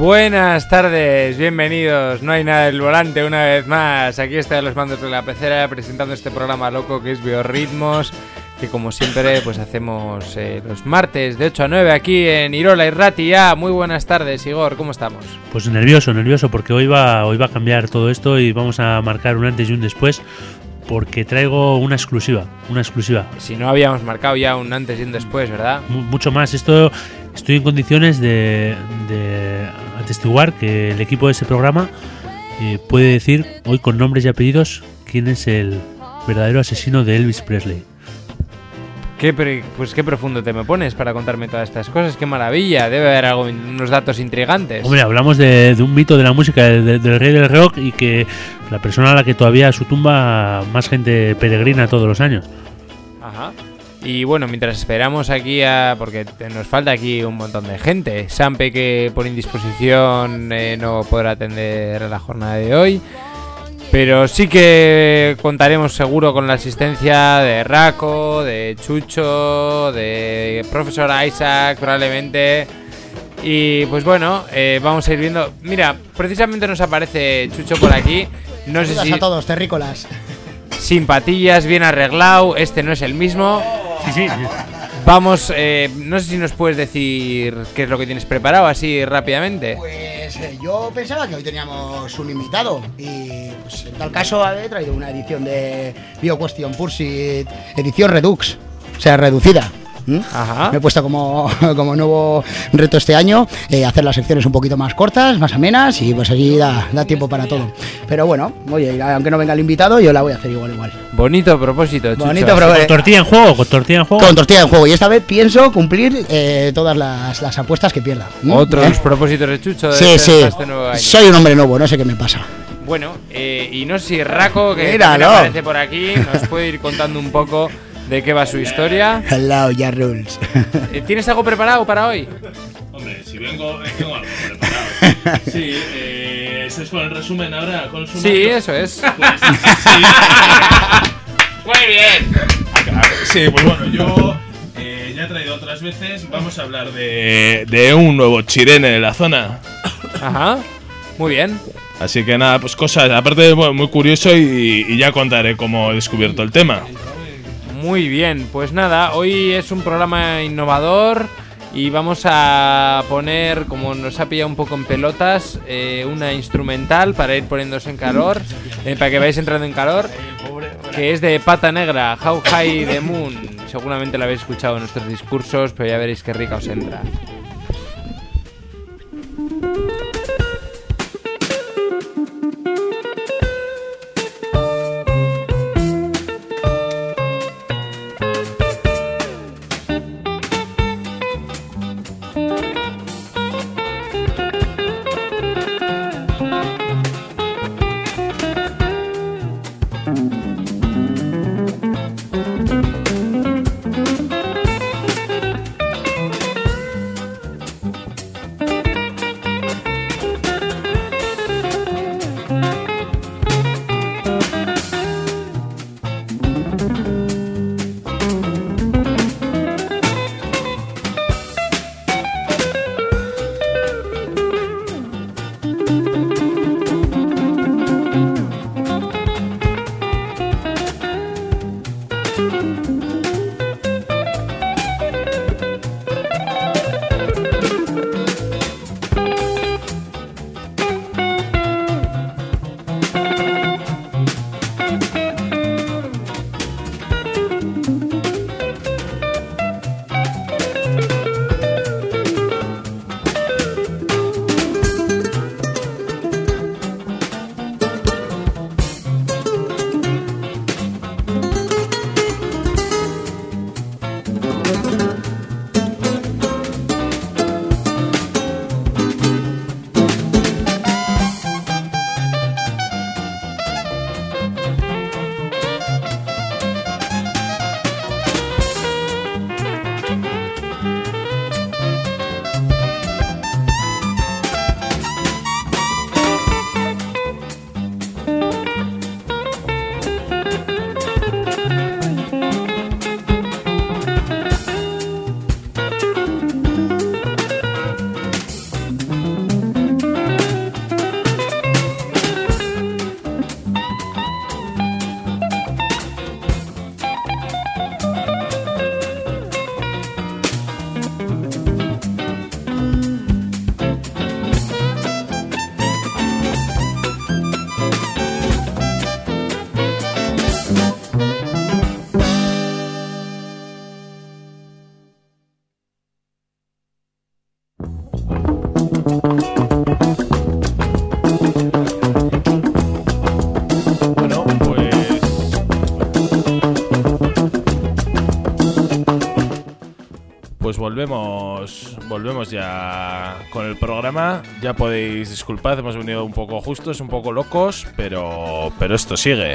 Buenas tardes, bienvenidos. No hay nada del volante una vez más. Aquí está los mandos de la pecera presentando este programa loco que es Biorritmos, que como siempre pues hacemos los martes de 8 a 9 aquí en Irola y Ratia. Muy buenas tardes, Igor, ¿cómo estamos? Pues nervioso porque hoy va a cambiar todo esto y vamos a marcar un antes y un después, porque traigo una exclusiva. Si no habíamos marcado ya un antes y un después, ¿verdad? Mucho más. Estoy en condiciones de atestiguar que el equipo de ese programa puede decir hoy con nombres y apellidos quién es el verdadero asesino de Elvis Presley. Qué profundo te me pones para contarme todas estas cosas. Qué maravilla, debe haber unos datos intrigantes. Hombre, hablamos de un mito de la música, del rey del rock, y que la persona a la que todavía a su tumba más gente peregrina todos los años. Ajá. Y bueno, mientras esperamos aquí porque nos falta aquí un montón de gente. Sampe, que por indisposición no podrá atender la jornada de hoy, pero sí que contaremos seguro con la asistencia de Raco, de Chucho, de Profesor Isaac probablemente. Y pues bueno, vamos a ir viendo. Mira, precisamente nos aparece Chucho por aquí. No sé si a todos, terrícolas. Sin patillas, bien arreglado. Este no es el mismo. Sí. Vamos, no sé si nos puedes decir qué es lo que tienes preparado así rápidamente. Pues yo pensaba que hoy teníamos un invitado y pues en tal caso he traído una edición de BioQuestion Pursuit, edición Redux, o sea, reducida. Ajá. Me he puesto como nuevo reto este año hacer las secciones un poquito más cortas, más amenas, y pues así da tiempo para todo. Pero bueno, oye, aunque no venga el invitado, yo la voy a hacer igual. Bonito propósito, Chucho. ¿Con tortilla en juego? Con tortilla en juego. Y esta vez pienso cumplir todas las apuestas que pierda. Otros propósitos de Chucho sí. este nuevo año. Soy un hombre nuevo, no sé qué me pasa. Bueno, y no sé si Raco, que también aparece por aquí, nos puede ir contando un poco de qué va su historia. Hello, ya rules. ¿Tienes algo preparado para hoy? Hombre, si tengo algo preparado. Sí, ¿eso es con el resumen ahora? Sí, eso es. Pues, sí. Muy bien. Sí, pues bueno, yo ya he traído otras veces. Vamos a hablar de un nuevo chirene de la zona. Ajá, muy bien. Así que nada, pues cosas, aparte muy curioso, y ya contaré cómo he descubierto el tema. Muy bien, pues nada, hoy es un programa innovador y vamos a poner, como nos ha pillado un poco en pelotas, una instrumental para ir poniéndose en calor, para que vayáis entrando en calor, que es de Pata Negra, How High the Moon. Seguramente la habéis escuchado en nuestros discursos, pero ya veréis qué rica os entra. pues volvemos ya con el programa. Ya podéis disculpad, hemos venido un poco justos, un poco locos, pero esto sigue.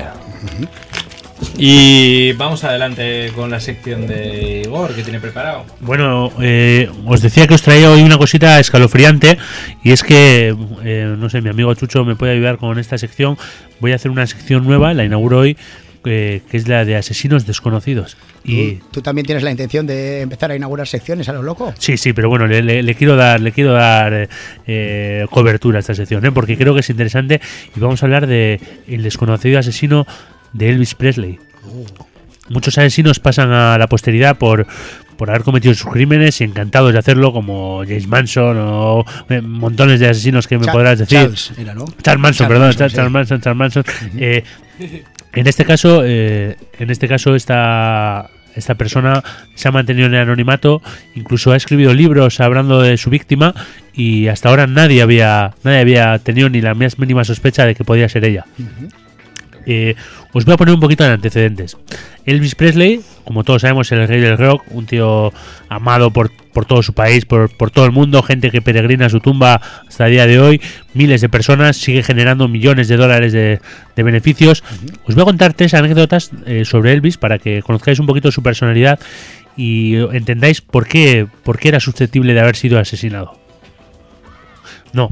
Y vamos adelante con la sección de Igor, que tiene preparado. Bueno, os decía que os traía hoy una cosita escalofriante, y es que, no sé, mi amigo Chucho me puede ayudar con esta sección. Voy a hacer una sección nueva, la inauguro hoy, que es la de asesinos desconocidos. Y ¿Tú también tienes la intención de empezar a inaugurar secciones a lo loco? sí, pero bueno, le quiero dar cobertura a esta sección, porque creo que es interesante, y vamos a hablar de el desconocido asesino de Elvis Presley. Muchos asesinos pasan a la posteridad por haber cometido sus crímenes y encantados de hacerlo, como James Manson o montones de asesinos que me podrás decir. Charles era, ¿no? Charles Manson, Charles perdón, Manson, Charles Manson. En este caso esta persona se ha mantenido en el anonimato, incluso ha escrito libros hablando de su víctima, y hasta ahora nadie había tenido ni la más mínima sospecha de que podía ser ella. Os voy a poner un poquito de antecedentes. Elvis Presley, como todos sabemos, es el rey del rock, un tío amado por todo su país, por todo el mundo, gente que peregrina a su tumba hasta el día de hoy, miles de personas, sigue generando millones de dólares de beneficios. Os voy a contar 3 anécdotas sobre Elvis para que conozcáis un poquito su personalidad y entendáis por qué era susceptible de haber sido asesinado. No,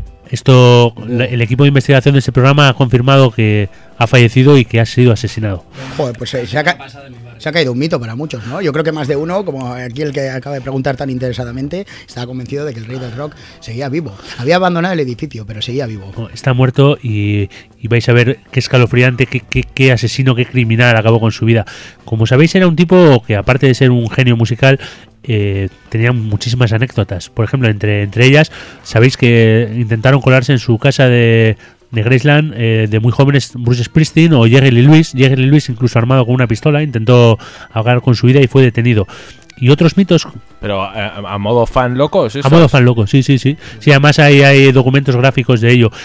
el equipo de investigación de este programa ha confirmado que ha fallecido y que ha sido asesinado. Joder, pues se ha caído un mito para muchos, ¿no? Yo creo que más de uno, como aquí el que acaba de preguntar tan interesadamente, estaba convencido de que el rey del rock seguía vivo. Había abandonado el edificio, pero seguía vivo. Está muerto y vais a ver qué escalofriante, qué asesino, qué criminal acabó con su vida. Como sabéis, era un tipo que, aparte de ser un genio musical, tenía muchísimas anécdotas. Por ejemplo, entre ellas, sabéis que intentaron colarse en su casa de Graceland de muy jóvenes Bruce Springsteen o Jerry Lee Lewis. Jerry Lee Lewis, incluso armado con una pistola, intentó acabar con su vida y fue detenido. Y otros mitos. Pero a modo fan locos, ¿eso? A modo fan loco, sí. Sí, además hay documentos gráficos de ello.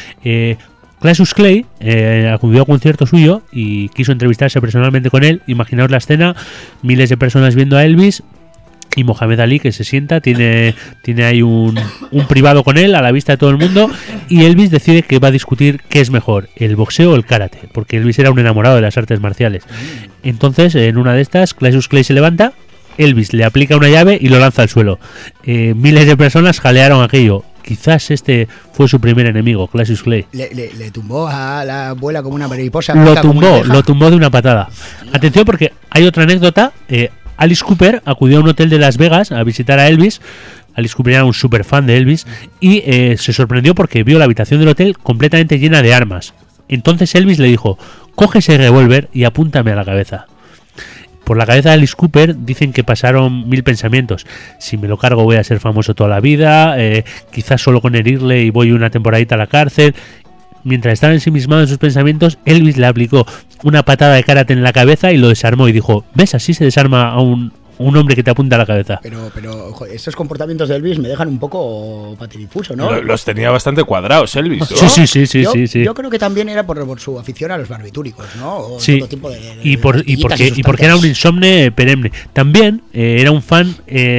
Cassius Clay acudió a un concierto suyo y quiso entrevistarse personalmente con él. Imaginaos la escena, miles de personas viendo a Elvis, y Mohamed Ali, que se sienta, tiene ahí un privado con él a la vista de todo el mundo, y Elvis decide que va a discutir qué es mejor, el boxeo o el karate, porque Elvis era un enamorado de las artes marciales. Entonces, en una de estas, Cassius Clay se levanta, Elvis le aplica una llave y lo lanza al suelo. Miles de personas jalearon aquello. Quizás este fue su primer enemigo, Cassius Clay. Le tumbó a la abuela como una mariposa. Lo tumbó de una patada. Atención, porque hay otra anécdota. Alice Cooper acudió a un hotel de Las Vegas a visitar a Elvis. Alice Cooper era un super fan de Elvis y se sorprendió porque vio la habitación del hotel completamente llena de armas. Entonces Elvis le dijo: coge ese revólver y apúntame a la cabeza. Por la cabeza de Alice Cooper dicen que pasaron 1000 pensamientos. Si me lo cargo voy a ser famoso toda la vida, quizás solo con herirle y voy una temporadita a la cárcel. Mientras estaba ensimismado en sus pensamientos, Elvis le aplicó una patada de karate en la cabeza y lo desarmó y dijo: ¿ves? Así se desarma a un hombre que te apunta a la cabeza. Pero joder, estos comportamientos de Elvis me dejan un poco patidifuso, ¿no? Los tenía bastante cuadrados, Elvis, ¿no? Sí. Yo creo que también era por su afición a los barbitúricos, ¿no? O sí, todo tipo y porque era un insomne perenne. También era un fan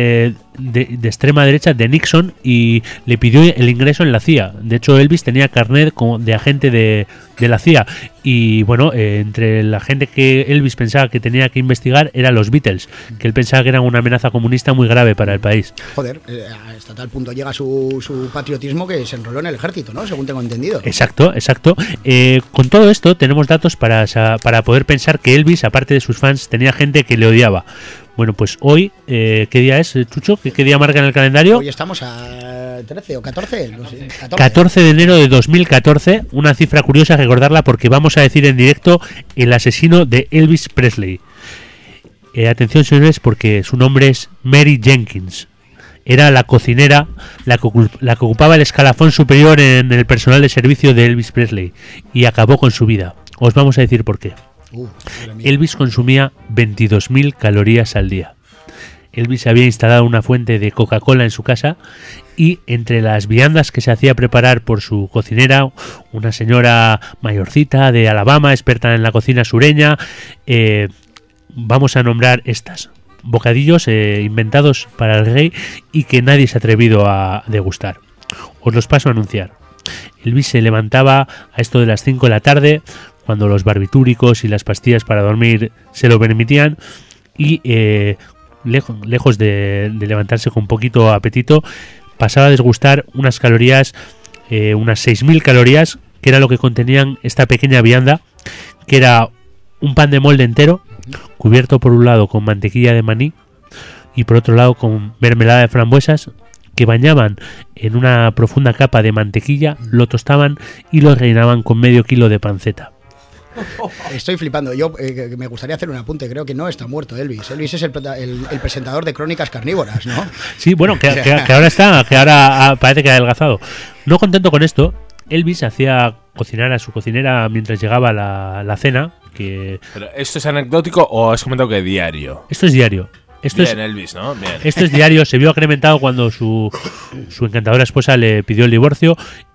de extrema derecha de Nixon y le pidió el ingreso en la CIA. De hecho, Elvis tenía carnet de agente de la CIA. Y bueno, entre la gente que Elvis pensaba que tenía que investigar eran los Beatles, que él pensaba que eran una amenaza comunista muy grave para el país. Joder, hasta tal punto llega su patriotismo que se enroló en el ejército, ¿no? Según tengo entendido. Exacto. Con todo esto tenemos datos para poder pensar que Elvis, aparte de sus fans, tenía gente que le odiaba. Bueno, pues hoy, ¿qué día es, Chucho? ¿Qué día marca en el calendario? Hoy estamos a 13 o 14, no sé. 14 de enero de 2014, una cifra curiosa recordarla porque vamos a decir en directo el asesino de Elvis Presley. Atención, señores, porque su nombre es Mary Jenkins. Era la cocinera, la que ocupaba el escalafón superior en el personal de servicio de Elvis Presley y acabó con su vida. Os vamos a decir por qué. Elvis consumía 22.000 calorías al día. Elvis había instalado una fuente de Coca-Cola en su casa y entre las viandas que se hacía preparar por su cocinera, una señora mayorcita de Alabama, experta en la cocina sureña, vamos a nombrar estas: bocadillos inventados para el rey y que nadie se ha atrevido a degustar. Os los paso a anunciar. Elvis se levantaba a esto de las 5 de la tarde, cuando los barbitúricos y las pastillas para dormir se lo permitían, y lejos de levantarse con poquito apetito, pasaba a desgustar unas calorías, unas 6.000 calorías, que era lo que contenían esta pequeña vianda, que era un pan de molde entero, cubierto por un lado con mantequilla de maní y por otro lado con mermelada de frambuesas, que bañaban en una profunda capa de mantequilla, lo tostaban y lo rellenaban con medio kilo de panceta. Estoy flipando. Yo me gustaría hacer un apunte. Creo que no está muerto Elvis. Elvis es el presentador de Crónicas Carnívoras, ¿no? Sí, bueno, que ahora parece que ha adelgazado. No contento con esto, Elvis hacía cocinar a su cocinera mientras llegaba la cena. ¿Pero esto es anecdótico o has comentado que diario? Esto es diario. Bien, Elvis, ¿no? Bien. Esto es diario. Se vio acrementado cuando su encantadora esposa le pidió el divorcio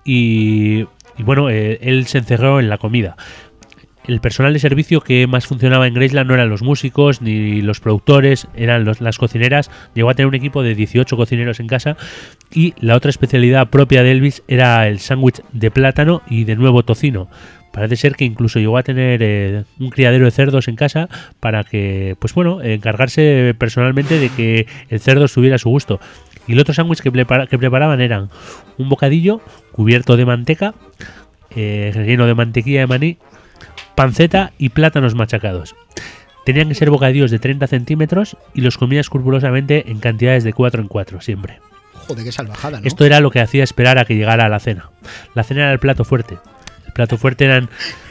y bueno, él se encerró en la comida. El personal de servicio que más funcionaba en Graceland no eran los músicos ni los productores, eran las cocineras. Llegó a tener un equipo de 18 cocineros en casa, y la otra especialidad propia de Elvis era el sándwich de plátano y de nuevo tocino. Parece ser que incluso llegó a tener un criadero de cerdos en casa para que, pues bueno, encargarse personalmente de que el cerdo estuviera a su gusto. Y el otro sándwich que preparaban eran un bocadillo cubierto de manteca, relleno de mantequilla de maní, panceta y plátanos machacados. Tenían que ser bocadillos de 30 centímetros y los comía escrupulosamente en cantidades de 4 en 4 siempre. Joder, qué salvajada, ¿no? Esto era lo que hacía esperar a que llegara la cena. La cena era el plato fuerte. El plato fuerte eran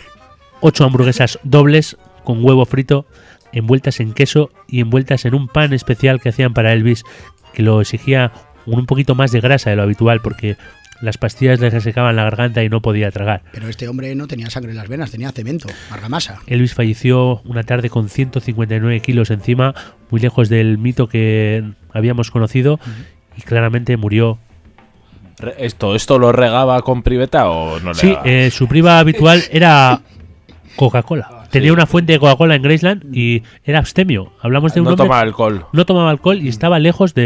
8 hamburguesas dobles con huevo frito, envueltas en queso y envueltas en un pan especial que hacían para Elvis, que lo exigía un poquito más de grasa de lo habitual porque las pastillas le resecaban la garganta y no podía tragar. Pero este hombre no tenía sangre en las venas, tenía cemento, argamasa. Elvis falleció una tarde con 159 kilos encima, muy lejos del mito que habíamos conocido, y claramente murió. ¿Esto lo regaba con priveta o no le Sí, su priva habitual era Coca-Cola. Tenía una fuente de Coca-Cola en Graceland y era abstemio. Hablamos de un hombre. No tomaba alcohol. No tomaba alcohol y estaba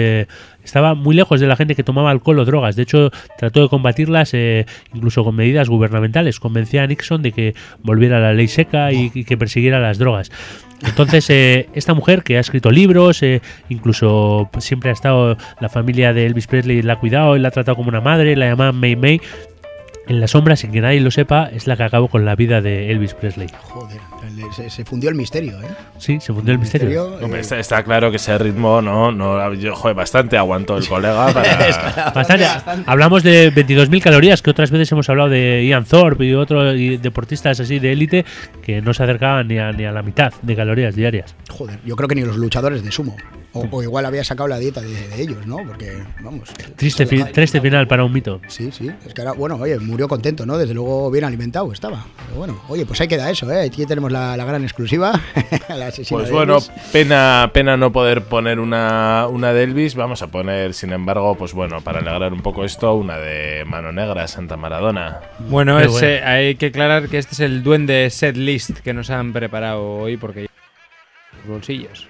muy lejos de la gente que tomaba alcohol o drogas. De hecho, trató de combatirlas incluso con medidas gubernamentales. Convencía a Nixon de que volviera la ley seca y que persiguiera las drogas. Entonces, esta mujer que ha escrito libros, incluso siempre ha estado, la familia de Elvis Presley la ha cuidado y la ha tratado como una madre, la llamaban May May. En la sombra, sin que nadie lo sepa, es la que acabó con la vida de Elvis Presley. Joder, se fundió el misterio, ¿eh? Sí, se fundió el misterio. Hombre, está claro que ese ritmo bastante aguantó el colega para... Bastante. Hablamos de 22.000 calorías, que otras veces hemos hablado de Ian Thorpe y otros deportistas así de élite que no se acercaban ni a la mitad de calorías diarias. Joder, yo creo que ni los luchadores de sumo. O igual había sacado la dieta de ellos, ¿no? Porque, vamos... Triste final para un mito. Sí. Es que ahora, bueno, oye, murió contento, ¿no? Desde luego bien alimentado estaba. Pero bueno, oye, pues ahí queda eso, ¿eh? Aquí tenemos la gran exclusiva. Pues bueno, pena no poder poner una de Elvis. Vamos a poner, sin embargo, pues bueno, para alegrar un poco esto, una de Mano Negra, Santa Maradona. Bueno, hay que aclarar que este es el duende set list que nos han preparado hoy porque los bolsillos.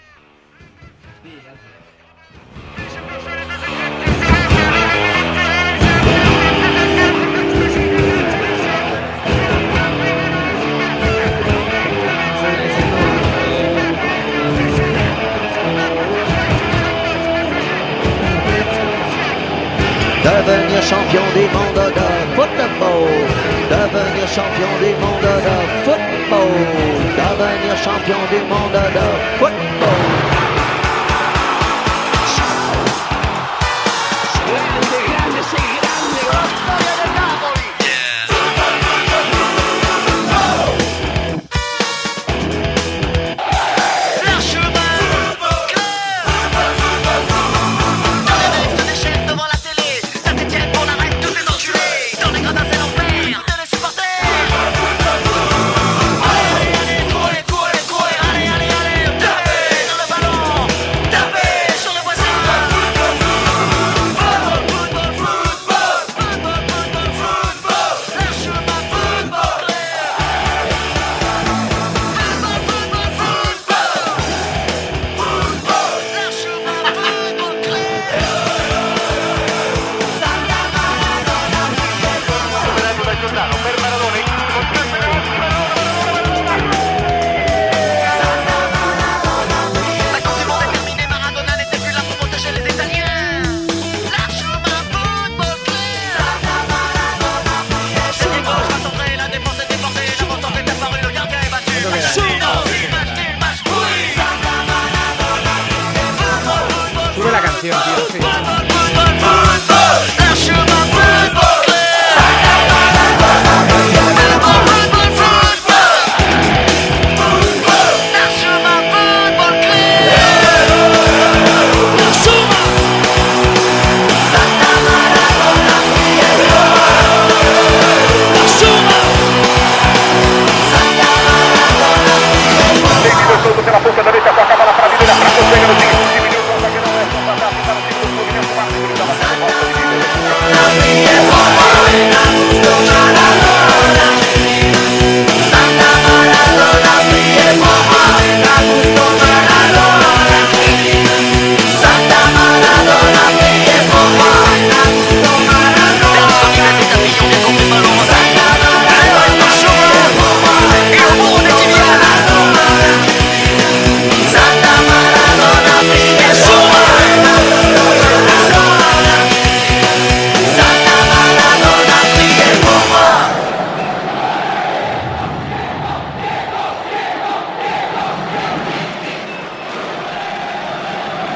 Devenir champion du monde de football. Devenir champion du monde de football. Devenir champion du monde de football.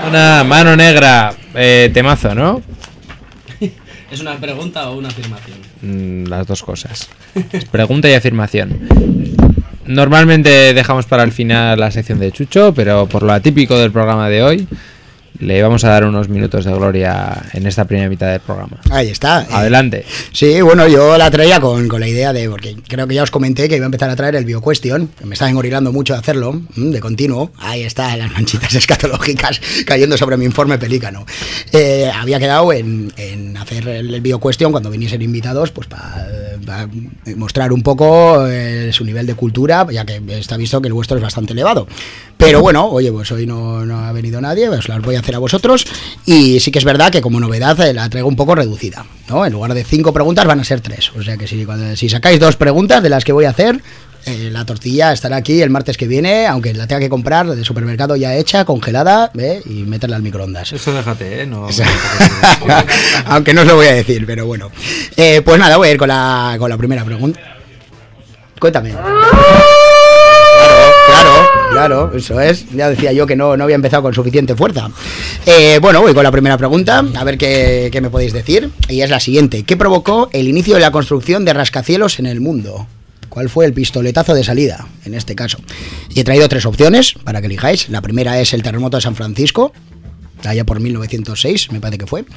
Una mano negra, temazo, ¿no? ¿Es una pregunta o una afirmación? Las dos cosas. Pregunta y afirmación. Normalmente dejamos para el final la sección de Chucho, pero por lo atípico del programa de hoy, le vamos a dar unos minutos de gloria en esta primera mitad del programa. Ahí está. Adelante. Sí, bueno, yo la traía con la idea de, porque creo que ya os comenté que iba a empezar a traer el BioQuestion, que me estaba engorilando mucho de hacerlo, de continuo. Ahí está, las manchitas escatológicas cayendo sobre mi informe pelícano. Había quedado en hacer el BioQuestion cuando viniesen invitados, pues para mostrar un poco su nivel de cultura, ya que está visto que el vuestro es bastante elevado. Pero bueno, oye, pues hoy no ha venido nadie, pues las voy a hacer a vosotros, y sí que es verdad que como novedad la traigo un poco reducida, ¿no? En lugar de 5 preguntas van a ser 3, o sea que si sacáis 2 preguntas de las que voy a hacer, la tortilla estará aquí el martes que viene, aunque la tenga que comprar de supermercado ya hecha, congelada, y meterla al microondas. Eso déjate, no. Aunque no os lo voy a decir, pero bueno. Pues nada, voy a ir con la primera pregunta. Cuéntame. Claro, eso es. Ya decía yo que no había empezado con suficiente fuerza. Bueno, voy con la primera pregunta, a ver qué me podéis decir. Y es la siguiente. ¿Qué provocó el inicio de la construcción de rascacielos en el mundo? ¿Cuál fue el pistoletazo de salida, en este caso? Y he traído 3 opciones para que elijáis. La primera es el terremoto de San Francisco, allá por 1906, me parece que fue.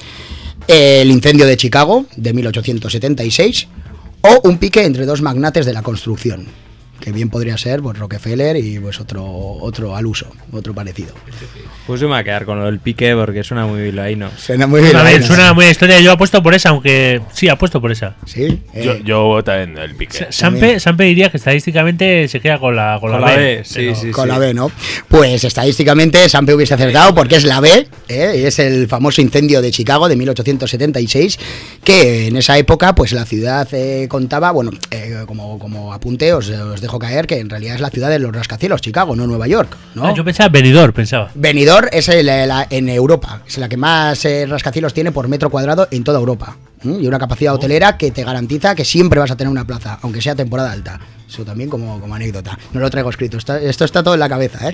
El incendio de Chicago, de 1876. O un pique entre 2 magnates de la construcción, que bien podría ser pues Rockefeller y pues otro al uso, otro parecido. Pues yo me voy a quedar con lo del pique porque suena muy bilbaíno. Suena muy bien. A ver, suena muy historia. Yo apuesto por esa, aunque sí, apuesto por esa. Sí. Yo también el pique. Sampe diría que estadísticamente se queda con la B. Sí. Con la B, ¿no? Pues estadísticamente Sampe hubiese acertado porque es la B, y es el famoso incendio de Chicago de 1876, que en esa época pues la ciudad contaba, bueno, como apunte os dejo caer que en realidad es la ciudad de los rascacielos, Chicago, no Nueva York, ¿no? Yo pensaba Benidorm, Benidorm es en Europa, es la que más rascacielos tiene por metro cuadrado en toda Europa. Y una capacidad hotelera que te garantiza que siempre vas a tener una plaza, aunque sea temporada alta. Eso también como anécdota. No lo traigo escrito, esto está todo en la cabeza, ¿eh?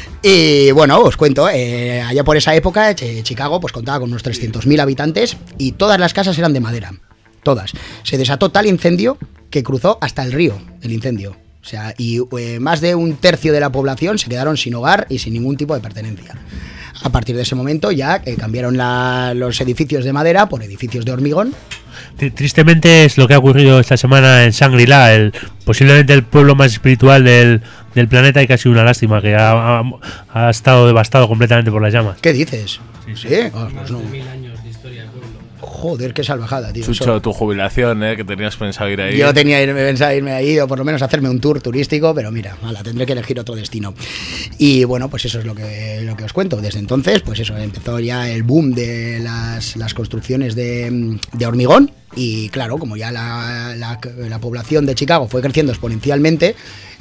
Y bueno, os cuento, allá por esa época Chicago pues contaba con unos 300.000 habitantes y todas las casas eran de madera. Todas. Se desató tal incendio que cruzó hasta el río, el incendio. O sea, y más de 1/3 de la población se quedaron sin hogar y sin ningún tipo de pertenencia. A partir de ese momento ya cambiaron los edificios de madera por edificios de hormigón. Tristemente es lo que ha ocurrido esta semana en Shangri-La, posiblemente el pueblo más espiritual del planeta, y que ha sido una lástima, que ha estado devastado completamente por las llamas. ¿Qué dices? Sí. Pues no. 1000 años de historia del pueblo. Joder, qué salvajada, tío. Chucho, tu jubilación, que tenías pensado ir ahí. Yo tenía pensado irme ahí, o por lo menos hacerme un tour turístico, pero mira, tendré que elegir otro destino. Y bueno, pues eso es lo que os cuento. Desde entonces, pues eso, empezó ya el boom de las construcciones de hormigón. Y claro, como ya la población de Chicago fue creciendo exponencialmente,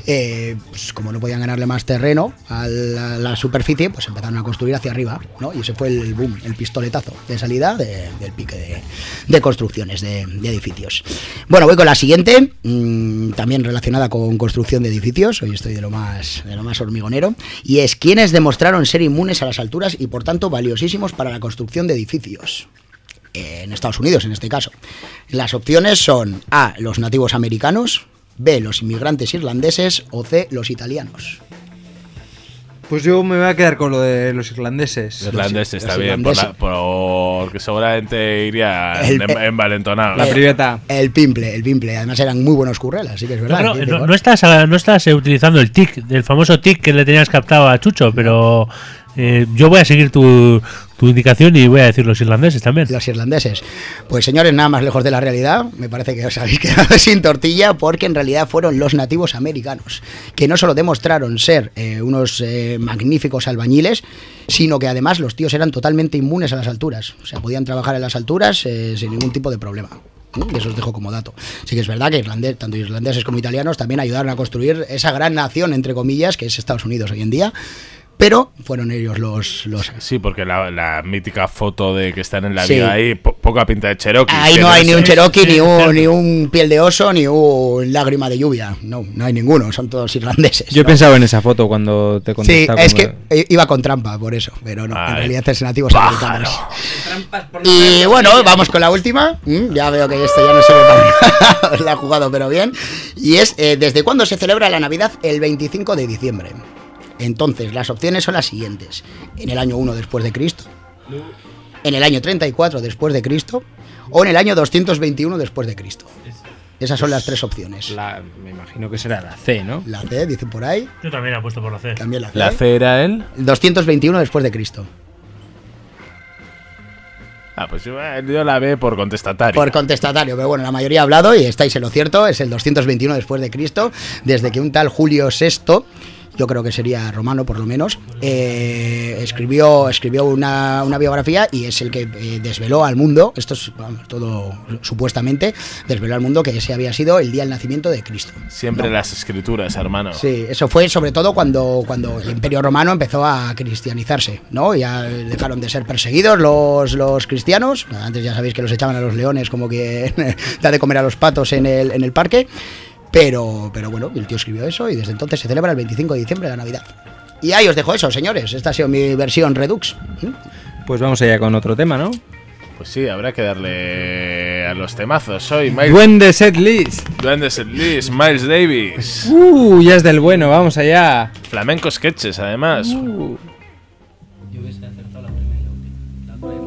pues como no podían ganarle más terreno a la superficie, pues empezaron a construir hacia arriba, ¿no? Y ese fue el boom, el pistoletazo de salida del pique de construcciones de edificios. Bueno, voy con la siguiente, también relacionada con construcción de edificios. Hoy estoy de lo más hormigonero, y es: ¿quiénes demostraron ser inmunes a las alturas y por tanto valiosísimos para la construcción de edificios? En Estados Unidos, en este caso. Las opciones son A, los nativos americanos; B, los inmigrantes irlandeses; o C, los italianos. Pues yo me voy a quedar con lo de los irlandeses. Los irlandeses está bien, irlandeses. porque seguramente iría envalentonado. La priveta. El pimple. Además eran muy buenos currelas, así que es verdad. No estás utilizando el tic, el famoso tic que le tenías captado a Chucho, pero yo voy a seguir tu indicación y voy a decir los irlandeses también. Los irlandeses. Pues señores, nada más lejos de la realidad. Me parece que os habéis quedado sin tortilla, porque en realidad fueron los nativos americanos, que no solo demostraron ser unos magníficos albañiles, sino que además los tíos eran totalmente inmunes a las alturas. O sea, podían trabajar en las alturas sin ningún tipo de problema. Y eso os dejo como dato. Sí que es verdad que tanto irlandeses como italianos también ayudaron a construir esa gran nación, entre comillas, que es Estados Unidos hoy en día. pero fueron ellos los Sí, porque la mítica foto de que están en la Sí. vida ahí, poca pinta de Cherokee. ahí no hay ni un Cherokee, ni un piel de oso, ni un lágrima de lluvia. No hay ninguno, son todos irlandeses. Yo he ¿no? pensado en esa foto cuando te Sí, contestaba. es que iba con trampa por eso, pero no, Ay, en realidad es nativos pájaro. americanos. Trampas por Y bueno, vamos con la última. Ya veo que esto ya no sirve para nada. La ha jugado, pero bien. Y es, ¿desde cuándo se celebra la Navidad? El 25 de diciembre. Entonces, las opciones son las siguientes. En el año 1 después de Cristo, en el año 34 después de Cristo o en el año 221 después de Cristo. Esas son las tres opciones. Me imagino que será la C, ¿no? La C, dicen por ahí. Yo también apuesto por la C. También la C. ¿La C era él? 221 después de Cristo. Pues yo la B por contestatario. Por contestatario, pero bueno, la mayoría ha hablado y estáis en lo cierto, es el 221 después de Cristo, desde que un tal Julio VI, yo creo que sería romano por lo menos, escribió una biografía y es el que desveló al mundo, esto es todo supuestamente, desveló al mundo que ese había sido el día del nacimiento de Cristo. Siempre las escrituras, hermano. Sí, eso fue sobre todo cuando el Imperio Romano empezó a cristianizarse, ¿no? Ya dejaron de ser perseguidos los cristianos. Antes ya sabéis que los echaban a los leones como que da de comer a los patos en el parque. Pero bueno, el tío escribió eso y desde entonces se celebra el 25 de diciembre la Navidad. Y ahí os dejo eso, señores. Esta ha sido mi versión Redux. Pues vamos allá con otro tema, ¿no? Pues sí, habrá que darle a los temazos. Soy Miles. Duende Set List. Duende Set List, Miles Davis. Ya es del bueno, vamos allá. Flamenco sketches, además. Yo hubiese acertado la primera. La cual-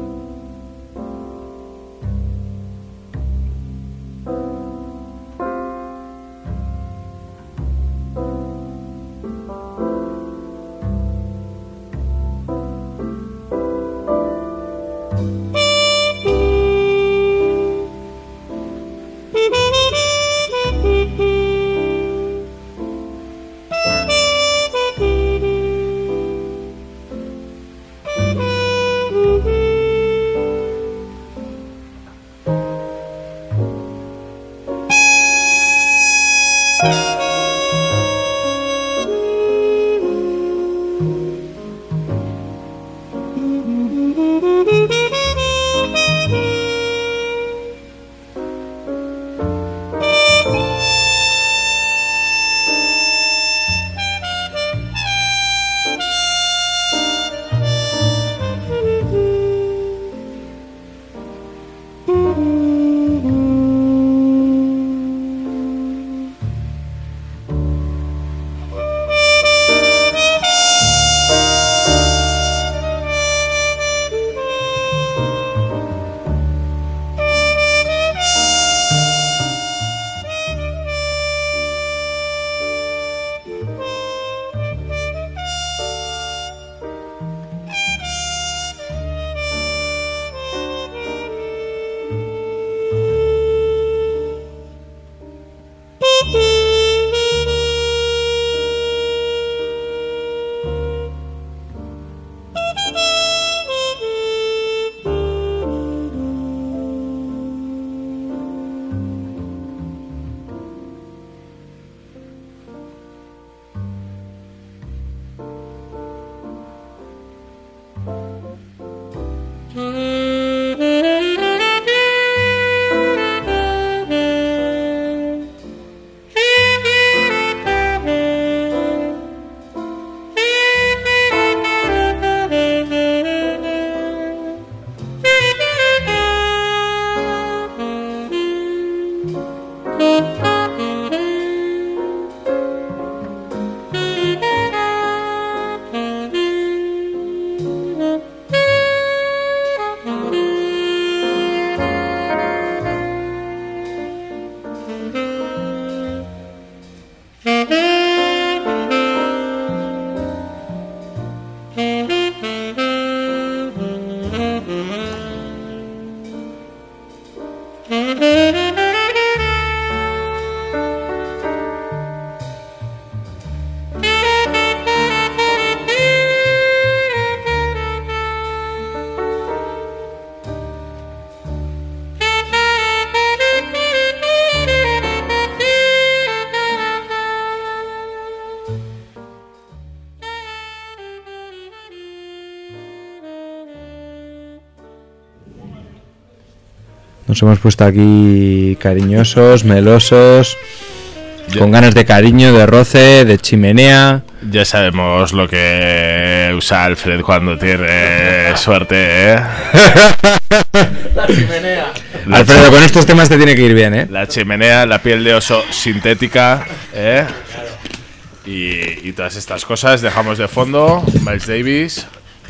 Nos hemos puesto aquí cariñosos, melosos, con ganas de cariño, de roce, de chimenea. Ya sabemos lo que usa Alfred cuando tiene suerte, ¿eh? La chimenea. Alfredo, con estos temas te tiene que ir bien, ¿eh? La chimenea, la piel de oso sintética, ¿eh? Y todas estas cosas. Dejamos de fondo Miles Davis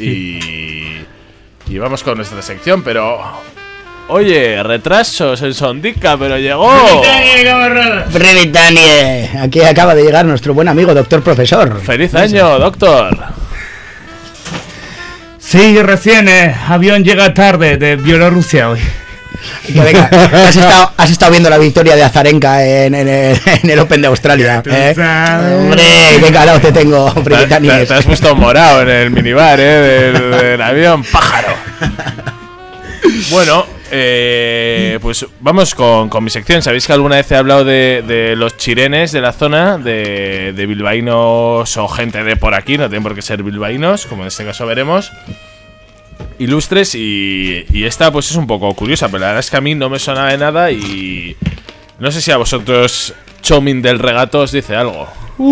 y vamos con nuestra sección, pero... Oye, retrasos en Sondica, pero llegó. Britanie, aquí acaba de llegar nuestro buen amigo doctor profesor. ¡Feliz año, doctor! Sí, recién, avión llega tarde de Bielorrusia hoy. Venga, has estado viendo la victoria de Azarenka en el Open de Australia. Hombre, qué calor te tengo, Britanie. Te has puesto morado en el minibar, del avión, pájaro. Bueno, pues vamos con mi sección. Sabéis que alguna vez he hablado de los chirenes de la zona, de bilbaínos o gente de por aquí, no tienen por qué ser bilbaínos, como en este caso veremos, ilustres, y esta pues es un poco curiosa, pero la verdad es que a mí no me suena de nada y no sé si a vosotros Chomin del Regato os dice algo.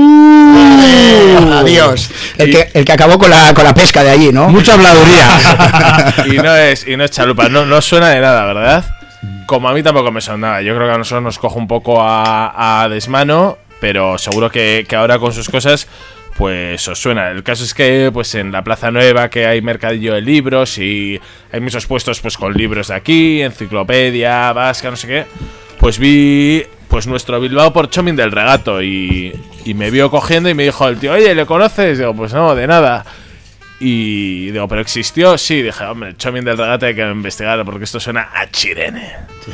Adiós. El que acabó con la pesca de allí, ¿no? Mucha habladuría. y no es chalupa, no suena de nada, ¿verdad? Como a mí tampoco me suena. Yo creo que a nosotros nos coge un poco a desmano, pero seguro que ahora con sus cosas pues os suena. El caso es que pues en la Plaza Nueva, que hay mercadillo de libros y hay muchos puestos pues con libros de aquí, enciclopedia, vasca, no sé qué, pues vi pues nuestro Bilbao por Chomin del Regato y me vio cogiendo y me dijo el tío, oye, ¿le conoces? Digo, pues no, de nada. Y digo, ¿pero existió? Sí, dije, hombre, Chomin del Regato hay que investigar porque esto suena a chirene.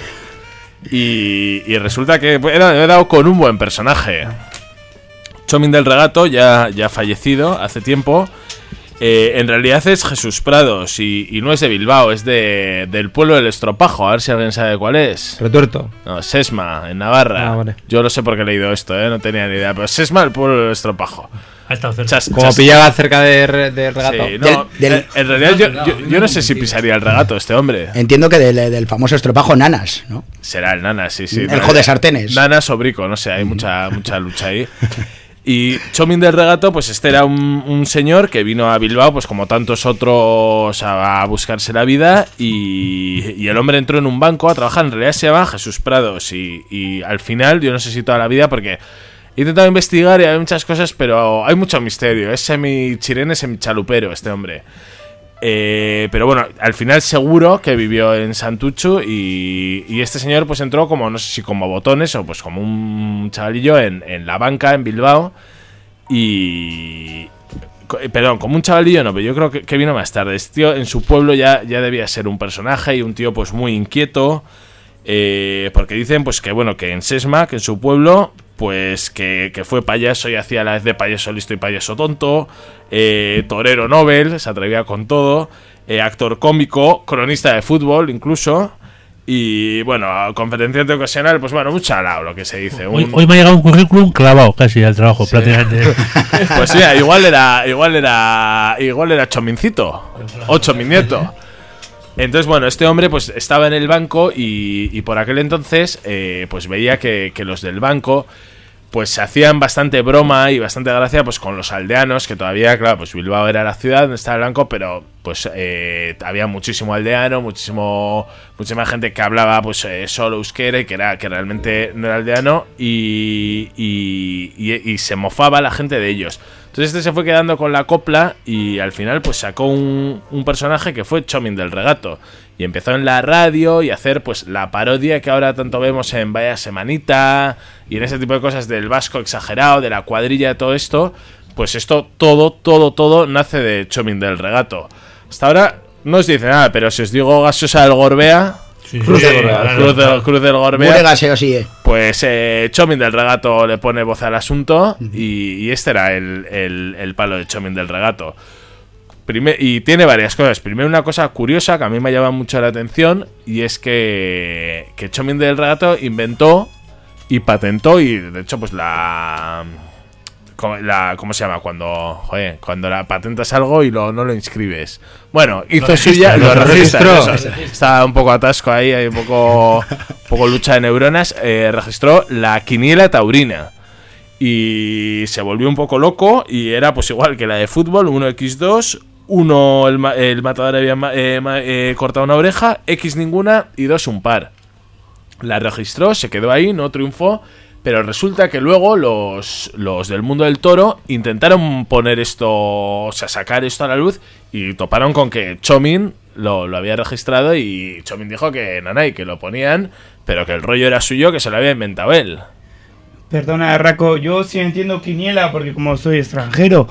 Y resulta que he dado con un buen personaje. Chomin del Regato, ya fallecido hace tiempo, en realidad es Jesús Prados y no es de Bilbao, es del pueblo del Estropajo. A ver si alguien sabe cuál es. Retuerto. No, Sesma, en Navarra. Vale. Yo lo sé porque he leído esto, no tenía ni idea. Pero Sesma, el pueblo del Estropajo. Ha estado cerca. Como pillaba cerca del Regato. Sí, no, en realidad yo no sé si pisaría el Regato este hombre. Entiendo que del famoso estropajo Nanas, ¿no? Será el Nanas, sí. El jo de sartenes. Nanas o Brico, no sé, hay mucha lucha ahí. Y Chomin del Regato, pues este era un señor que vino a Bilbao, pues como tantos otros, a buscarse la vida, y el hombre entró en un banco a trabajar. En realidad se llama Jesús Prados y al final, yo no sé si toda la vida, porque he intentado investigar y hay muchas cosas, pero hay mucho misterio. Es semi-chirene, semi-chalupero este hombre. Pero bueno, al final seguro que vivió en Santuchu y este señor pues entró como, no sé si como botones o pues como un chavalillo en la banca en Bilbao perdón, como un chavalillo no, pero yo creo que vino más tarde. Este tío en su pueblo ya debía ser un personaje y un tío pues muy inquieto, porque dicen pues que bueno, que en Sesma, que en su pueblo pues que fue payaso y hacía la vez de payaso listo y payaso tonto, torero Nobel, se atrevía con todo, actor cómico, cronista de fútbol incluso, y bueno, conferenciante ocasional, pues bueno, mucho alao lo que se dice. Hoy me ha llegado un currículum clavado casi al trabajo, sí. Prácticamente. Pues sí, igual era Chomincito o Chominieto. Entonces, bueno, este hombre pues estaba en el banco y por aquel entonces pues veía que los del banco pues se hacían bastante broma y bastante gracia pues con los aldeanos, que todavía, claro, pues Bilbao era la ciudad donde estaba el banco, pero pues había muchísimo aldeano, muchísima gente que hablaba pues solo euskera y que realmente no era aldeano y se mofaba la gente de ellos. Entonces este se fue quedando con la copla y al final pues sacó un personaje que fue Chomin del Regato y empezó en la radio y a hacer pues la parodia que ahora tanto vemos en Vaya Semanita y en ese tipo de cosas del vasco exagerado, de la cuadrilla, de todo esto. Pues esto todo nace de Chomin del Regato. Hasta ahora no os dice nada, pero si os digo Gaseosa del Gorbea, Sí, Cruz del Gorbea, pues Chomin del Regato le pone voz al asunto y este era el palo de Chomin del Regato. Y tiene varias cosas. Primero, una cosa curiosa que a mí me llama mucho la atención, y es que Chomin del Regato inventó y patentó, y de hecho pues ¿cómo se llama? Cuando la patentas algo y no lo inscribes. Bueno, hizo suya, lo registró. Está un poco atasco ahí, hay un poco lucha de neuronas. Registró la quiniela taurina. Y se volvió un poco loco y era pues igual que la de fútbol, 1x2, el matador había cortado una oreja, X ninguna y 2 un par. La registró, se quedó ahí, no triunfó, pero resulta que luego los del mundo del toro intentaron poner esto, o sea, sacar esto a la luz y toparon con que Chomin lo había registrado y Chomin dijo que nanay, que lo ponían, pero que el rollo era suyo, que se lo había inventado él. Perdona, Raco, yo sí entiendo quiniela porque como soy extranjero,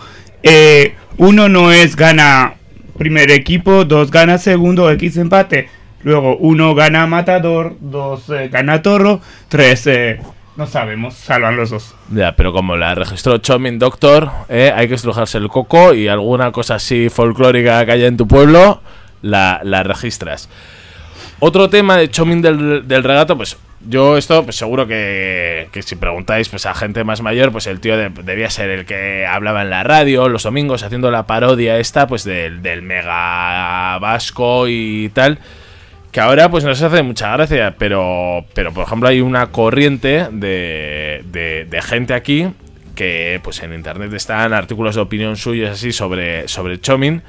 1 no es gana primer equipo, 2 gana segundo, X empate, luego 1 gana matador, 2 gana toro, 3 no sabemos, salvan los 2. Ya, pero como la registró Chomin Doctor, hay que estrujarse el coco y alguna cosa así folclórica que haya en tu pueblo, la registras. Otro tema de Chomin del regato, pues yo esto, pues seguro que si preguntáis pues a gente más mayor, pues el tío debía ser el que hablaba en la radio los domingos haciendo la parodia esta, pues del mega vasco y tal, que ahora pues nos hace mucha gracia, pero por ejemplo hay una corriente de gente aquí que pues en internet están artículos de opinión suyos así sobre Chomin,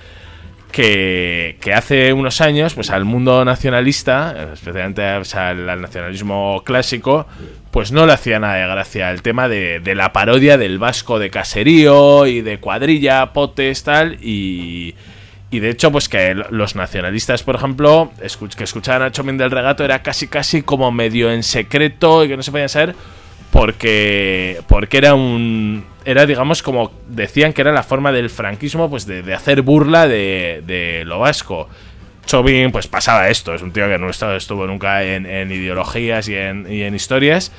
que hace unos años pues al mundo nacionalista, especialmente al nacionalismo clásico, pues no le hacía nada de gracia el tema de la parodia del vasco de caserío y de cuadrilla, potes, tal, y de hecho pues que los nacionalistas, por ejemplo, que escuchaban a Chomin del regato era casi como medio en secreto y que no se podían saber porque era digamos como decían que era la forma del franquismo pues de hacer burla de lo vasco. Chomin pues pasaba esto, es un tío que no estuvo nunca en ideologías y en historias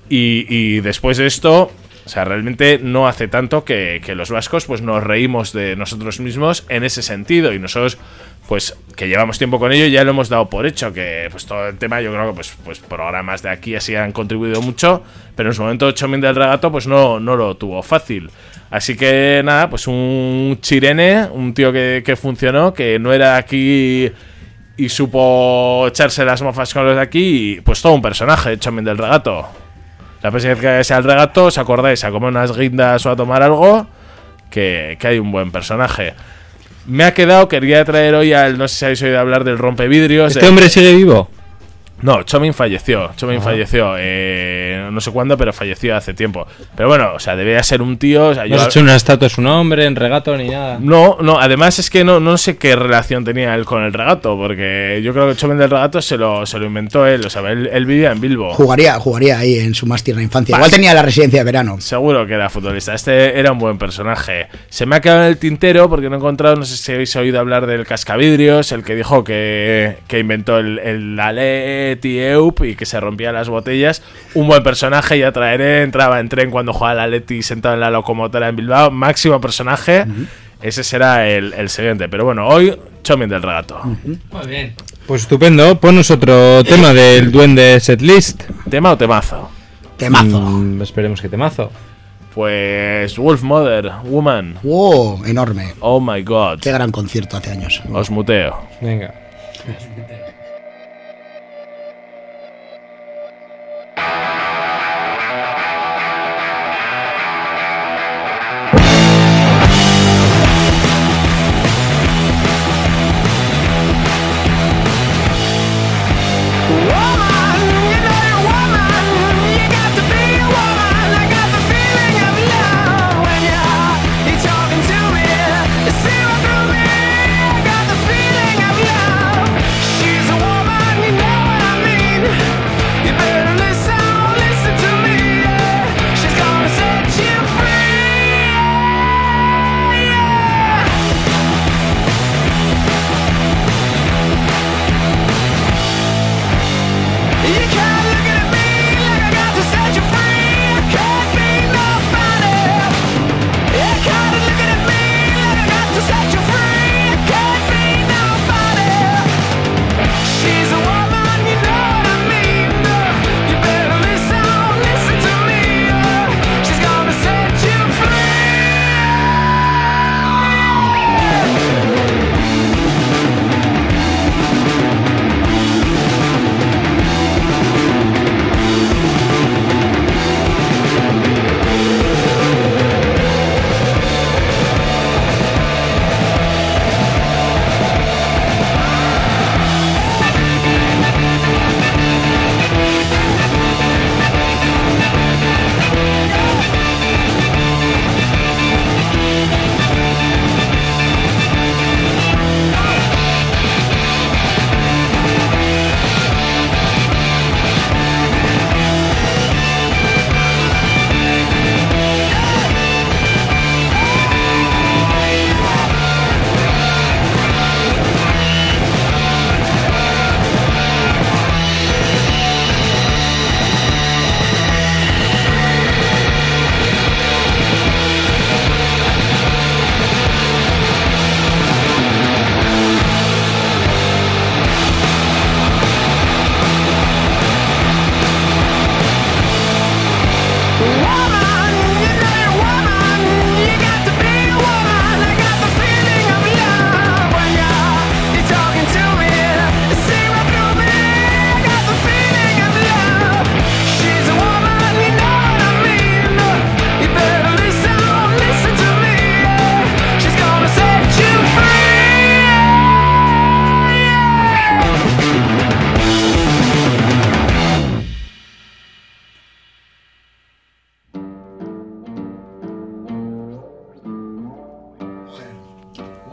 y después de esto, o sea, realmente no hace tanto que los vascos pues nos reímos de nosotros mismos en ese sentido y nosotros pues que llevamos tiempo con ello ya lo hemos dado por hecho, que pues todo el tema yo creo que pues programas de aquí así han contribuido mucho, pero en su momento Chomin del regato pues no lo tuvo fácil. Así que nada, pues un chirene, un tío que funcionó, que no era aquí y supo echarse las mofas con los de aquí y pues todo un personaje Chomin del regato. La próxima vez que sea el regato, os acordáis a comer unas guindas o a tomar algo, que hay un buen personaje. Me ha quedado, quería traer hoy no sé si habéis oído hablar del rompevidrios. ¿Este hombre sigue vivo? No, Chomin falleció. Falleció, no sé cuándo, pero falleció hace tiempo. Pero bueno, o sea, debía ser un tío. O sea, ¿No has hecho una estatua de su nombre, en regato ni nada? No, además es que no sé qué relación tenía él con el regato, porque yo creo que Chomin del regato se lo inventó él. O sea, él vivía en Bilbo. Jugaría ahí en su más tierna infancia. Igual tenía la residencia de verano. Seguro que era futbolista. Este era un buen personaje. Se me ha quedado en el tintero porque no he encontrado, no sé si habéis oído hablar del cascavidrios, el que dijo que inventó el Alet y Eup y que se rompía las botellas. Un buen personaje, ya traeré. Entraba en tren cuando jugaba el Atleti sentado en la locomotora en Bilbao. Máximo personaje. Ese será el siguiente. Pero bueno, hoy Chomin del regato. Muy bien. Pues estupendo. Ponos otro tema del duende setlist. ¿Tema o temazo? Temazo. Esperemos que temazo. Pues Wolf Mother, Woman. ¡Wow! Enorme. Oh my god. Qué gran concierto hace años. Os muteo. Venga. She's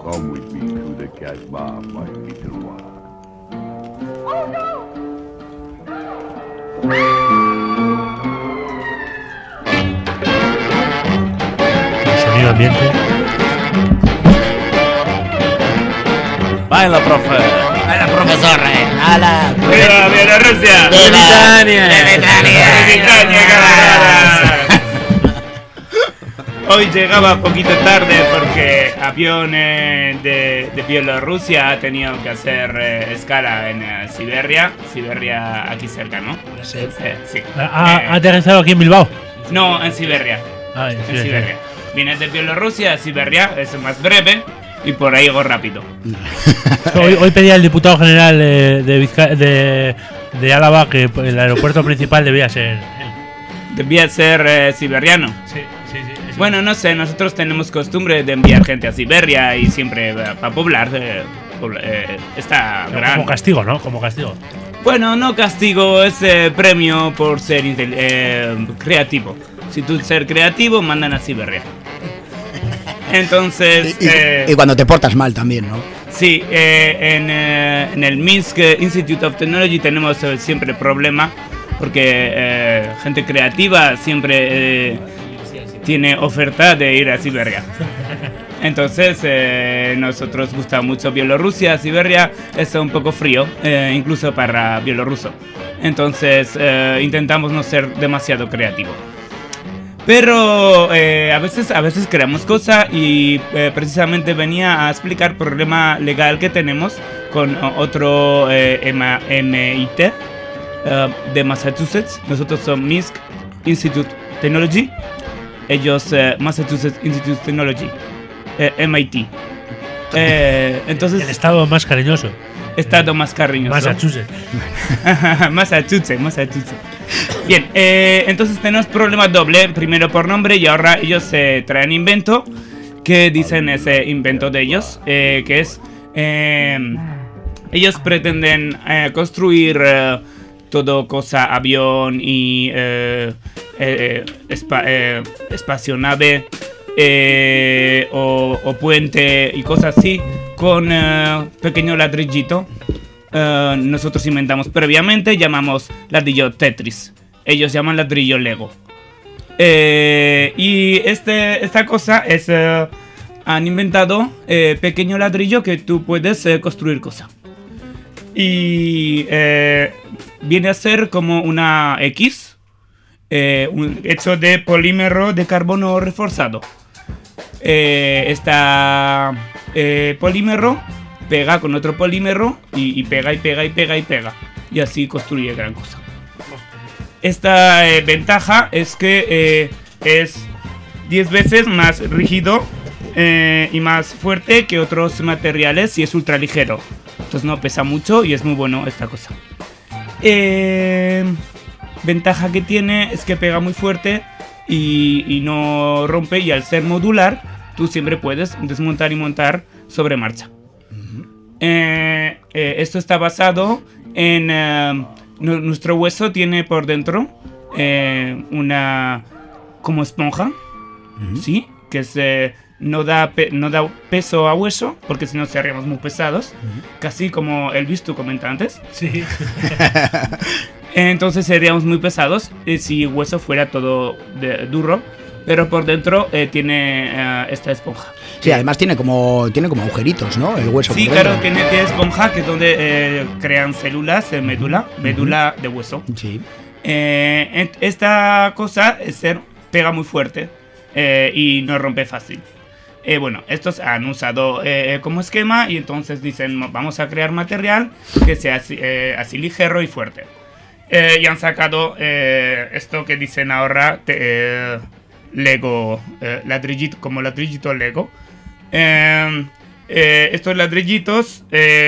Come with me to the Casbah, my little one. El sonido ambiente. Baila, profe. ¡Hala, profesor! ¡Hala! ¡Viva Bielorrusia! Britania. Hoy llegaba un poquito tarde porque avión de Bielorrusia ha tenido que hacer escala en Siberia. Siberia aquí cerca, ¿no? Sí. Sí. ¿Ha aterrizado aquí en Bilbao? No, en Siberia. Ah, en En Siberia. Siberia. Viene de Bielorrusia a Siberia, es más breve y por ahí hago rápido. Hoy pedía el diputado general de Álava que el aeropuerto principal debía ser. Debía ser siberiano. Sí, sí, sí. Bueno, no sé, nosotros tenemos costumbre de enviar gente a Siberia y siempre para poblar esta gran... Como castigo, ¿no? Como castigo. Bueno, no castigo, es premio por ser creativo. Si tú ser creativo, mandan a Siberia. Entonces... Y cuando te portas mal también, ¿no? Sí, en el Minsk Institute of Technology tenemos siempre problema porque gente creativa siempre tiene oferta de ir a Siberia. Entonces, nosotros gusta mucho Bielorrusia, Siberia es un poco frío, incluso para bielorruso. Entonces, intentamos no ser demasiado creativos. Pero a veces creamos cosas y precisamente venía a explicar el problema legal que tenemos con otro MIT de Massachusetts. Nosotros somos Minsk Institute Technology, ellos Massachusetts Institute Technology, MIT. Entonces, El estado más cariñoso. Estado más cariñoso. Massachusetts. Massachusetts. Bien, entonces tenemos problema doble. Primero por nombre y ahora ellos traen invento. Que dicen ese invento de ellos. Que es... ellos pretenden construir todo cosa, avión y espacionave o puente y cosas así con pequeño ladrillito. Nosotros inventamos previamente, llamamos ladrillo Tetris. Ellos llaman ladrillo Lego. Y esta cosa es... han inventado pequeño ladrillo que tú puedes construir cosas. Y viene a ser como una X, hecho de polímero de carbono reforzado. Polímero pega con otro polímero y pega y pega y pega y pega. Y así construye gran cosa. Esta ventaja es que es 10 veces más rígido y más fuerte que otros materiales y es ultra ligero. Entonces no pesa mucho y es muy bueno esta cosa. Ventaja que tiene es que pega muy fuerte y no rompe, y al ser modular tú siempre puedes desmontar y montar sobre marcha. Esto está basado en nuestro hueso tiene por dentro una como esponja, ¿sí? Que es no da peso a hueso, porque si no seríamos muy pesados, casi como Elvis, tú comentas antes. Sí. Entonces seríamos muy pesados si el hueso fuera todo duro, pero por dentro tiene esta esponja. Sí, además tiene como agujeritos, ¿no? El hueso. Sí, por claro, dentro. tiene esponja, que es donde crean células, médula de hueso. Sí. Esta cosa pega muy fuerte y no rompe fácil. Bueno, estos han usado como esquema y entonces dicen, vamos a crear material que sea así ligero y fuerte. Y han sacado esto que dicen ahora Lego, ladrillito, como ladrillito Lego. Estos ladrillitos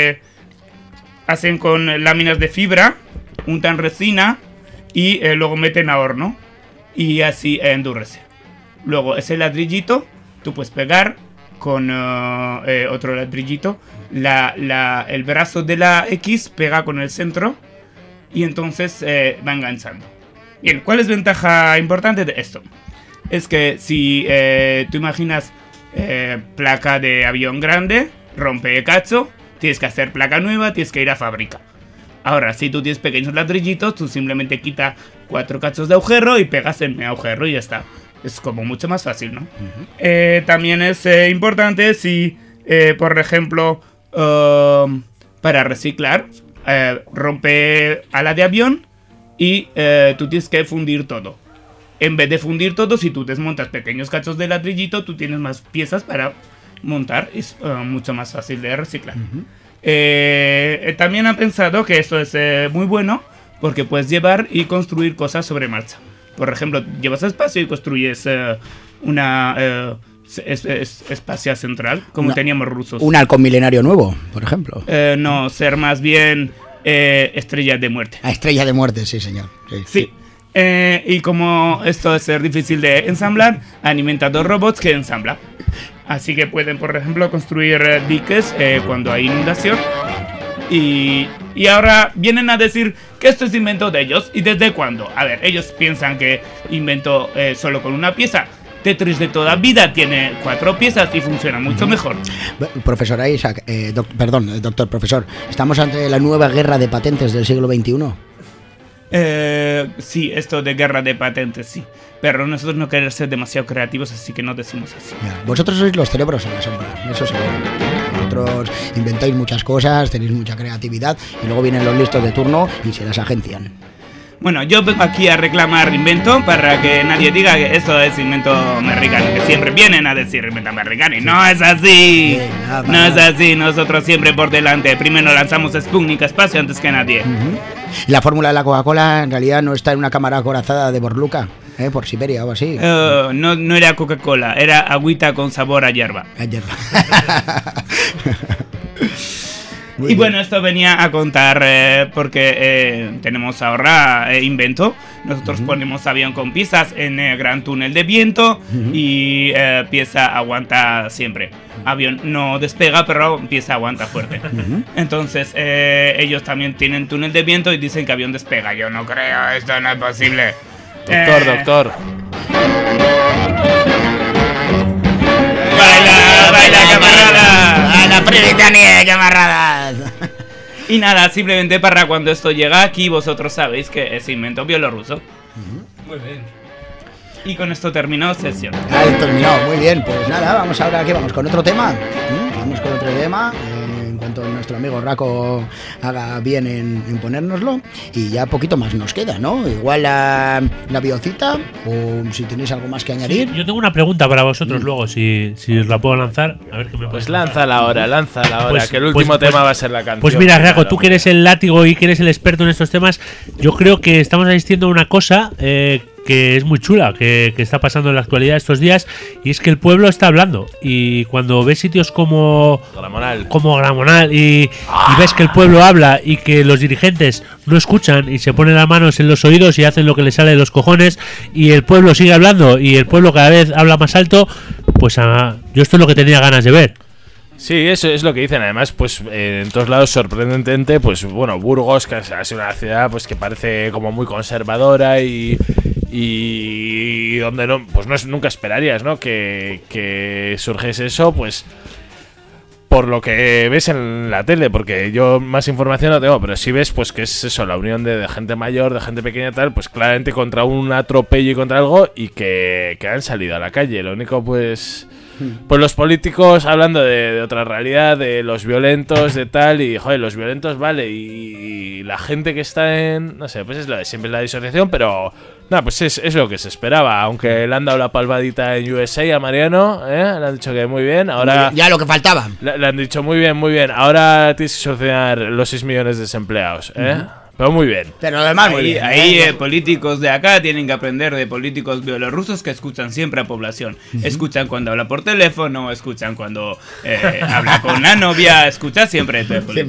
hacen con láminas de fibra, untan resina y luego meten a horno y así endurece. Luego ese ladrillito tú puedes pegar con otro ladrillito. El brazo de la X pega con el centro y entonces va enganchando. Bien, ¿cuál es la ventaja importante de esto? Es que si tú imaginas placa de avión grande, rompe cacho, tienes que hacer placa nueva, tienes que ir a fábrica. Ahora, si tú tienes pequeños ladrillitos, tú simplemente quitas 4 cachos de agujero y pegas en el agujero y ya está. Es como mucho más fácil, ¿no? También es importante si, por ejemplo, para reciclar, rompe ala de avión y tú tienes que fundir todo. En vez de fundir todo, si tú desmontas pequeños cachos de ladrillito, tú tienes más piezas para montar. Es mucho más fácil de reciclar. También han pensado que esto es muy bueno porque puedes llevar y construir cosas sobre marcha. Por ejemplo, llevas espacio y construyes una espacia central, como teníamos rusos. Un halcón milenario nuevo, por ejemplo. No, ser más bien estrella de muerte. Estrella de muerte, sí, señor. Sí. Y como esto es difícil de ensamblar, han inventado robots que ensamblan. Así que pueden, por ejemplo, construir diques cuando hay inundación. Y ahora vienen a decir que esto es invento de ellos. ¿Y desde cuándo? A ver, ellos piensan que inventó solo con una pieza. Tetris de toda vida tiene 4 piezas y funciona mucho mejor. Profesor Isaac, doctor profesor, ¿estamos ante la nueva guerra de patentes del siglo XXI? Sí, esto de guerra de patentes, sí. Pero nosotros no queremos ser demasiado creativos, así que no decimos así. Ya. Vosotros sois los cerebros en la sombra, eso seguro. Vosotros inventáis muchas cosas, tenéis mucha creatividad y luego vienen los listos de turno y se las agencian. Bueno, yo vengo aquí a reclamar invento para que nadie diga que esto es invento americano, que siempre vienen a decir invento americano y no es así. No es así, nosotros siempre por delante. Primero lanzamos Sputnik a espacio antes que nadie. La fórmula de la Coca-Cola en realidad no está en una cámara acorazada de Borluca, por Siberia o así. No era Coca-Cola, era agüita con sabor a hierba. Y bueno, esto venía a contar porque tenemos ahora invento. Nosotros ponemos avión con piezas en el gran túnel de viento y pieza aguanta siempre. Avión no despega, pero pieza aguanta fuerte. Entonces ellos también tienen túnel de viento y dicen que avión despega. Yo no creo, esto no es posible. Doctor. Baila, camarada. ¡A la Britania, camaradas! Y nada, simplemente para cuando esto llega aquí, vosotros sabéis que es invento bielorruso. Muy bien. Y con esto terminó sesión. Terminado, muy bien. Pues nada, vamos ahora aquí, vamos con otro tema. Vamos con otro tema. En cuanto nuestro amigo Raco haga bien en ponérnoslo. Y ya poquito más nos queda, ¿no? Igual la biocita, o si tenéis algo más que añadir. Sí, yo tengo una pregunta para vosotros luego, si os la puedo lanzar. A ver qué me Pues lánzala ahora, que el último tema va a ser la canción. Pues mira, Raco, tú que eres el látigo y que eres el experto en estos temas, yo creo que estamos asistiendo a una cosa que es muy chula, que está pasando en la actualidad estos días, y es que el pueblo está hablando. Y cuando ves sitios como Gramonal y ves que el pueblo habla y que los dirigentes no escuchan y se ponen las manos en los oídos y hacen lo que les sale de los cojones, y el pueblo sigue hablando y el pueblo cada vez habla más alto, pues yo esto es lo que tenía ganas de ver. Sí, eso es lo que dicen. Además, pues en todos lados, sorprendentemente, pues bueno, Burgos, que ha sido una ciudad pues que parece como muy conservadora y donde nunca esperarías, ¿no? que surgiese eso, pues por lo que ves en la tele, porque yo más información no tengo, pero si ves pues que es eso, la unión de gente mayor, de gente pequeña tal, pues claramente contra un atropello y contra algo, y que han salido a la calle. Lo único pues los políticos hablando de otra realidad, de los violentos, de tal, y joder, los violentos vale, y la gente que está en, no sé, pues es siempre la disociación, pero nada, pues es lo que se esperaba. Aunque le han dado la palmadita en USA a Mariano, le han dicho que muy bien, ahora ya lo que faltaba. Le han dicho muy bien, ahora tienes que solucionar los 6 millones de desempleados, pero muy bien. Pero además muy bien. Ahí políticos de acá tienen que aprender de políticos bielorrusos que escuchan siempre a población. Escuchan cuando habla por teléfono, escuchan cuando habla con una novia, escucha siempre.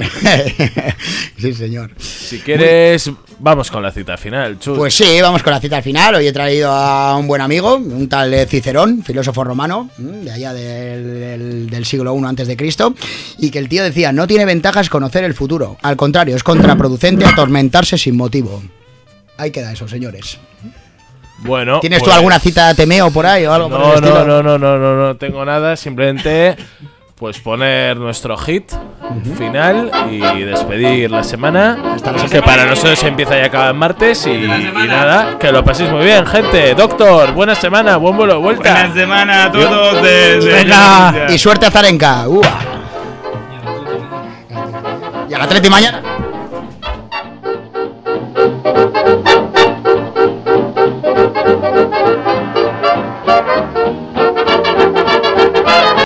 Sí, señor. Si quieres, vamos con la cita final, Chus. Pues sí, vamos con la cita final. Hoy he traído a un buen amigo, un tal Cicerón, filósofo romano, de allá del siglo I antes de Cristo, y que el tío decía: no tiene ventajas conocer el futuro. Al contrario, es contraproducente atormentarse sin motivo. Ahí queda eso, señores. Bueno, ¿Tienes tú pues, alguna cita Temeo por ahí o algo por el estilo? no tengo nada, simplemente pues poner nuestro hit final y despedir la semana, que para nosotros empieza y acaba en martes y nada, que lo paséis muy bien, gente. Doctor, buena semana, buen vuelo de vuelta. Buena semana a todos. Y suerte a Zarenka. Y al Atleti mañana.